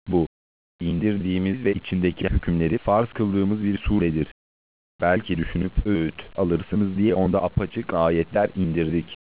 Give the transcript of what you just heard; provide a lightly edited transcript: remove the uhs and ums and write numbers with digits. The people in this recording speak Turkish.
Bu, indirdiğimiz ve içindeki hükümleri farz kıldığımız bir suredir. Belki düşünüp öğüt alırsınız diye onda apaçık ayetler indirdik.